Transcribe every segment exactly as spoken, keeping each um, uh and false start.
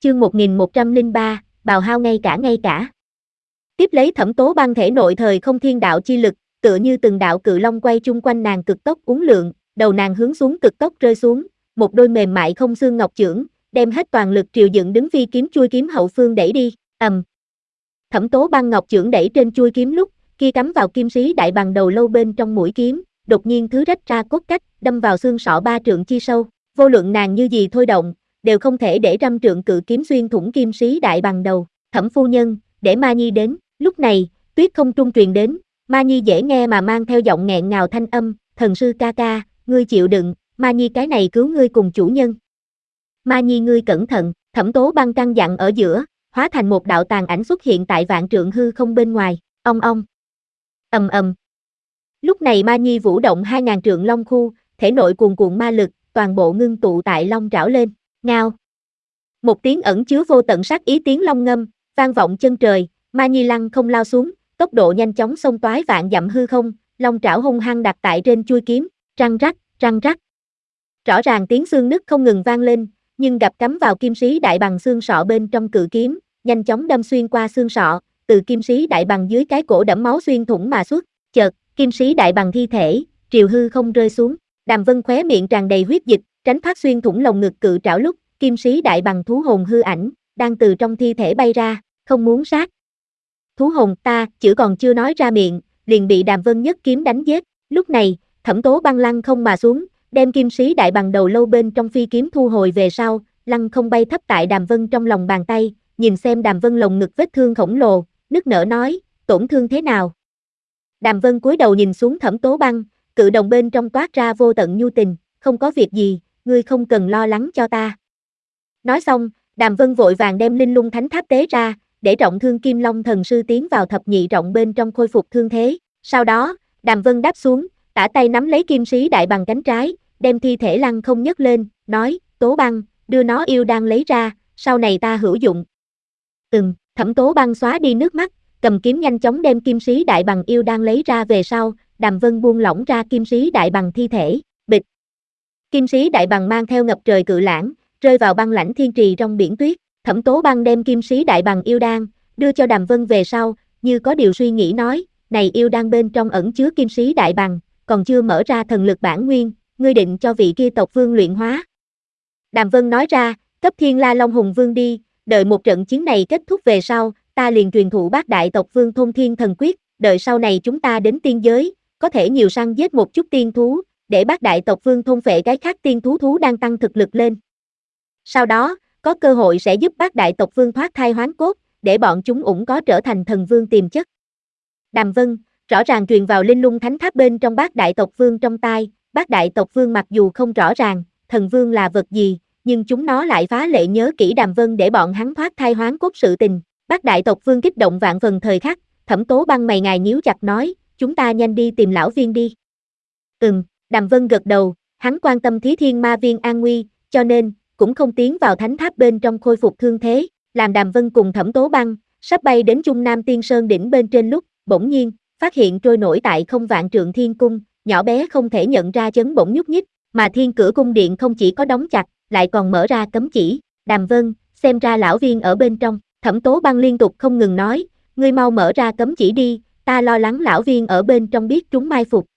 chương một nghìn một trăm lẻ ba, bào hao ngay cả ngay cả. Tiếp lấy Thẩm Tố Băng thể nội thời không thiên đạo chi lực, tựa như từng đạo cự long quay chung quanh nàng cực tốc uốn lượn, đầu nàng hướng xuống cực tốc rơi xuống, một đôi mềm mại không xương ngọc chưởng, đem hết toàn lực triều dựng đứng phi kiếm chui kiếm hậu phương đẩy đi, ầm. Thẩm Tố Băng ngọc chưởng đẩy trên chui kiếm lúc, kia cắm vào kim sĩ đại bằng đầu lâu bên trong mũi kiếm, đột nhiên thứ rách ra cốt cách, đâm vào xương sọ ba trượng chi sâu, vô luận nàng như gì thôi động, đều không thể để trăm trượng cự kiếm xuyên thủng kim sĩ đại bằng đầu. Thẩm phu nhân, để Ma Nhi đến. Lúc này, tuyết không trung truyền đến, Ma Nhi dễ nghe mà mang theo giọng nghẹn ngào thanh âm, thần sư ca ca, ngươi chịu đựng, Ma Nhi cái này cứu ngươi cùng chủ nhân. Ma Nhi ngươi cẩn thận. Thẩm Tố Băng căn dặn ở giữa, hóa thành một đạo tàn ảnh xuất hiện tại vạn trượng hư không bên ngoài, ong ong. Ầm ầm. Lúc này Ma Nhi vũ động hai ngàn trượng long khu, thể nội cuồn cuộn ma lực, toàn bộ ngưng tụ tại long trảo lên, ngao. Một tiếng ẩn chứa vô tận sát ý tiếng long ngâm, vang vọng chân trời, Ma Nhi lăng không lao xuống, tốc độ nhanh chóng xông toái vạn dặm hư không, long trảo hung hăng đặt tại trên chuôi kiếm, răng rắc, răng rắc. Rõ ràng tiếng xương nứt không ngừng vang lên, nhưng gặp cắm vào kim sĩ đại bằng xương sọ bên trong cự kiếm, nhanh chóng đâm xuyên qua xương sọ, từ kim sĩ đại bằng dưới cái cổ đẫm máu xuyên thủng mà xuất, chợt, kim sĩ đại bằng thi thể, triều hư không rơi xuống, Đàm Vân khóe miệng tràn đầy huyết dịch, tránh thoát xuyên thủng lồng ngực cự trảo lúc, kim sĩ đại bằng thú hồn hư ảnh, đang từ trong thi thể bay ra, không muốn sát. Thú hồn ta, chữ còn chưa nói ra miệng, liền bị Đàm Vân nhất kiếm đánh giết, lúc này, Thẩm Tố Băng lăng không mà xuống, đem kim sĩ đại bằng đầu lâu bên trong phi kiếm thu hồi về sau, lăng không bay thấp tại Đàm Vân trong lòng bàn tay, nhìn xem Đàm Vân lồng ngực vết thương khổng lồ, nức nở nói, tổn thương thế nào? Đàm Vân cúi đầu nhìn xuống Thẩm Tố Băng, cự đồng bên trong toát ra vô tận nhu tình, không có việc gì, ngươi không cần lo lắng cho ta. Nói xong, Đàm Vân vội vàng đem Linh Lung Thánh Tháp tế ra, để trọng thương Kim Long thần sư tiến vào thập nhị trọng bên trong khôi phục thương thế. Sau đó, Đàm Vân đáp xuống, tả tay nắm lấy kim sĩ đại bằng cánh trái, đem thi thể lăng không nhấc lên, nói, Tố Băng, đưa nó yêu đan lấy ra, sau này ta hữu dụng. Ừm, Thẩm Tố Băng xóa đi nước mắt, cầm kiếm nhanh chóng đem kim sĩ đại bằng yêu đan lấy ra về sau, Đàm Vân buông lỏng ra kim sĩ đại bằng thi thể, bịch. Kim sĩ đại bằng mang theo ngập trời cự lãng, rơi vào băng lãnh thiên trì trong biển tuyết. Thẩm Tố Băng đem kim sĩ đại bằng yêu đan, đưa cho Đàm Vân về sau, như có điều suy nghĩ nói, này yêu đan bên trong ẩn chứa kim sĩ đại bằng, còn chưa mở ra thần lực bản nguyên, ngươi định cho vị kia tộc vương luyện hóa. Đàm Vân nói ra, cấp Thiên La Long Hùng Vương đi, đợi một trận chiến này kết thúc về sau, ta liền truyền thụ bát đại tộc vương thôn thiên thần quyết, đợi sau này chúng ta đến tiên giới, có thể nhiều săn giết một chút tiên thú, để bát đại tộc vương thôn phệ cái khác tiên thú thú đang tăng thực lực lên. Sau đó, có cơ hội sẽ giúp bát đại tộc vương thoát thai hoán cốt, để bọn chúng ủng có trở thành thần vương tiềm chất. Đàm Vân, rõ ràng truyền vào Linh Lung Thánh Tháp bên trong bát đại tộc vương trong tai, bát đại tộc vương mặc dù không rõ ràng, thần vương là vật gì, nhưng chúng nó lại phá lệ nhớ kỹ Đàm Vân để bọn hắn thoát thai hoán cốt sự tình. Bát đại tộc vương kích động vạn phần thời khắc, Thẩm Tố Băng mày ngài nhíu chặt nói, chúng ta nhanh đi tìm lão viên đi. Ừm, Đàm Vân gật đầu, hắn quan tâm Thí Thiên Ma Viên an nguy, cho nên, cũng không tiến vào thánh tháp bên trong khôi phục thương thế, làm Đàm Vân cùng Thẩm Tố Băng, sắp bay đến Trung Nam Tiên Sơn đỉnh bên trên lúc, bỗng nhiên, phát hiện trôi nổi tại không vạn trượng thiên cung, nhỏ bé không thể nhận ra chấn bỗng nhúc nhích, mà thiên cửa cung điện không chỉ có đóng chặt, lại còn mở ra cấm chỉ, Đàm Vân, xem ra lão viên ở bên trong, Thẩm Tố Băng liên tục không ngừng nói, ngươi mau mở ra cấm chỉ đi, ta lo lắng lão viên ở bên trong biết chúng mai phục.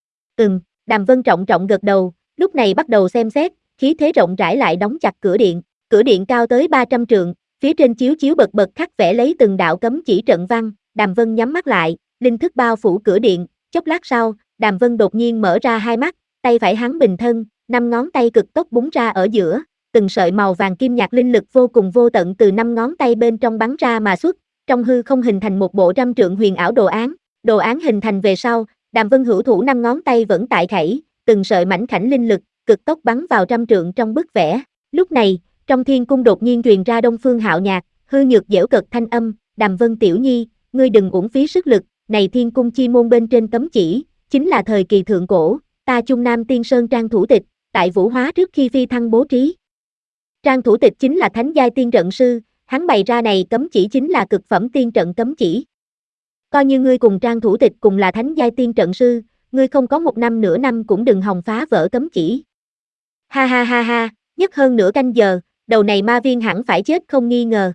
Ừm, Đàm Vân trọng trọng gật đầu, lúc này bắt đầu xem xét, khí thế rộng rãi lại đóng chặt cửa điện, cửa điện cao tới ba trăm trượng, phía trên chiếu chiếu bật bật khắc vẽ lấy từng đạo cấm chỉ trận văn, Đàm Vân nhắm mắt lại, linh thức bao phủ cửa điện, chốc lát sau, Đàm Vân đột nhiên mở ra hai mắt, tay phải hắn bình thân, năm ngón tay cực tốc búng ra ở giữa, từng sợi màu vàng kim nhạt linh lực vô cùng vô tận từ năm ngón tay bên trong bắn ra mà xuất, trong hư không hình thành một bộ trăm trượng huyền ảo đồ án, đồ án hình thành về sau, Đàm Vân hữu thủ năm ngón tay vẫn tại khẩy, từng sợi mảnh khảnh linh lực, cực tốc bắn vào trăm trượng trong bức vẽ. Lúc này, trong thiên cung đột nhiên truyền ra Đông Phương Hạo nhạc, hư nhược dễu cợt thanh âm, Đàm Vân tiểu nhi, ngươi đừng uổng phí sức lực, này thiên cung chi môn bên trên cấm chỉ, chính là thời kỳ thượng cổ, ta Trung Nam Tiên Sơn trang thủ tịch, tại vũ hóa trước khi phi thăng bố trí. Trang thủ tịch chính là thánh giai tiên trận sư, hắn bày ra này cấm chỉ chính là cực phẩm tiên trận cấm chỉ. Coi như ngươi cùng Trang thủ tịch cùng là thánh giai tiên trận sư, ngươi không có một năm nửa năm cũng đừng hòng phá vỡ cấm chỉ. Ha ha ha ha, nhất hơn nửa canh giờ, đầu này ma viên hẳn phải chết không nghi ngờ.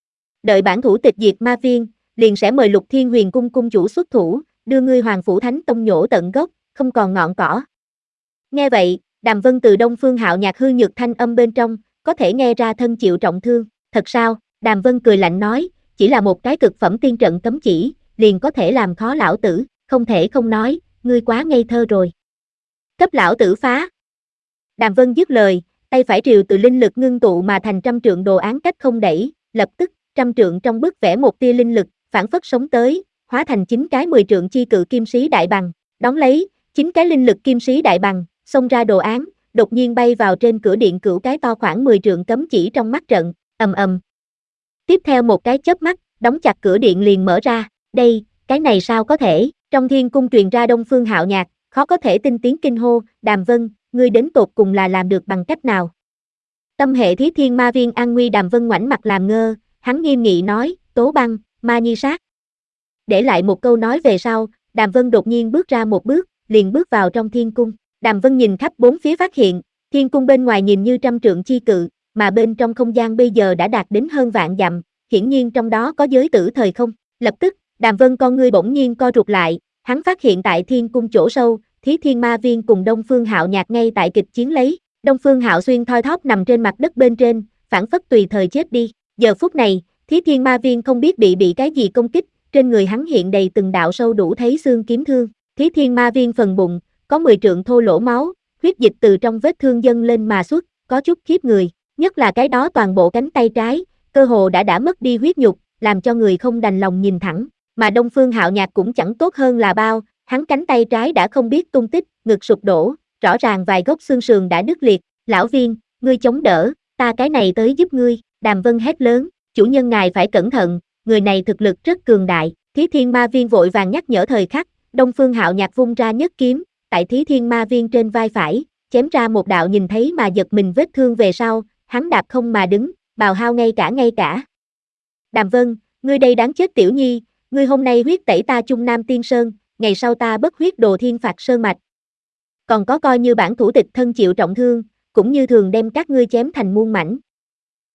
Đợi bản thủ tịch diệt ma viên, liền sẽ mời Lục Thiên Huyền cung cung chủ xuất thủ, đưa ngươi Hoàng Phủ Thánh Tông nhổ tận gốc, không còn ngọn cỏ. Nghe vậy, Đàm Vân từ Đông Phương Hạo nhạc hư nhược thanh âm bên trong, có thể nghe ra thân chịu trọng thương. Thật sao? Đàm Vân cười lạnh nói, chỉ là một cái cực phẩm tiên trận cấm chỉ, liền có thể làm khó lão tử, không thể không nói, ngươi quá ngây thơ rồi. Cấp lão tử phá. Đàm Vân dứt lời, tay phải triều từ linh lực ngưng tụ mà thành trăm trượng đồ án cách không đẩy, lập tức, trăm trượng trong bức vẽ một tia linh lực, phản phất sống tới, hóa thành chín cái mười trượng chi cự kim sĩ đại bằng, đón lấy, chín cái linh lực kim sĩ đại bằng, xông ra đồ án, đột nhiên bay vào trên cửa điện cửu cái to khoảng mười trượng cấm chỉ trong mắt trận, ầm ầm. Tiếp theo một cái chớp mắt, đóng chặt cửa điện liền mở ra, đây, cái này sao có thể, trong thiên cung truyền ra Đông Phương Hạo nhạc, khó có thể tin tiếng kinh hô, Đàm Vân, ngươi đến tột cùng là làm được bằng cách nào? Tâm hệ Thí Thiên Ma Viên an nguy Đàm Vân ngoảnh mặt làm ngơ, hắn nghiêm nghị nói, Tố Băng, Ma Nhi sát. Để lại một câu nói về sau, Đàm Vân đột nhiên bước ra một bước, liền bước vào trong thiên cung. Đàm Vân nhìn khắp bốn phía phát hiện, thiên cung bên ngoài nhìn như trăm trượng chi cự, mà bên trong không gian bây giờ đã đạt đến hơn vạn dặm, hiển nhiên trong đó có giới tử thời không. Lập tức, Đàm Vân con ngươi bỗng nhiên co rụt lại, hắn phát hiện tại thiên cung chỗ sâu, Thí Thiên Ma Viên cùng Đông Phương Hạo nhạc ngay tại kịch chiến lấy. Đông Phương Hạo xuyên thoi thóp nằm trên mặt đất bên trên, phảng phất tùy thời chết đi. Giờ phút này, Thí Thiên Ma Viên không biết bị bị cái gì công kích, trên người hắn hiện đầy từng đạo sâu đủ thấy xương kiếm thương. Thí Thiên Ma Viên phần bụng có mười trượng thô lỗ máu, huyết dịch từ trong vết thương dâng lên mà xuất, có chút khiếp người, nhất là cái đó toàn bộ cánh tay trái, cơ hồ đã đã mất đi huyết nhục, làm cho người không đành lòng nhìn thẳng. Mà Đông Phương Hạo nhạc cũng chẳng tốt hơn là bao, hắn cánh tay trái đã không biết tung tích, ngực sụp đổ, rõ ràng vài gốc xương sườn đã đứt liệt. Lão Viên, ngươi chống đỡ, ta cái này tới giúp ngươi. Đàm Vân hét lớn, chủ nhân ngài phải cẩn thận, người này thực lực rất cường đại. Thí Thiên Ma Viên vội vàng nhắc nhở thời khắc, Đông Phương Hạo nhạc vung ra nhất kiếm, tại Thí Thiên Ma Viên trên vai phải, chém ra một đạo nhìn thấy mà giật mình vết thương về sau, hắn đạp không mà đứng, bào hao ngay cả ngay cả. Đàm Vân, ngươi đây đáng chết tiểu nhi, ngươi hôm nay huyết tẩy ta Trung Nam Tiên Sơn, ngày sau ta bất huyết đồ thiên phạt sơn mạch. Còn có coi như bản thủ tịch thân chịu trọng thương, cũng như thường đem các ngươi chém thành muôn mảnh.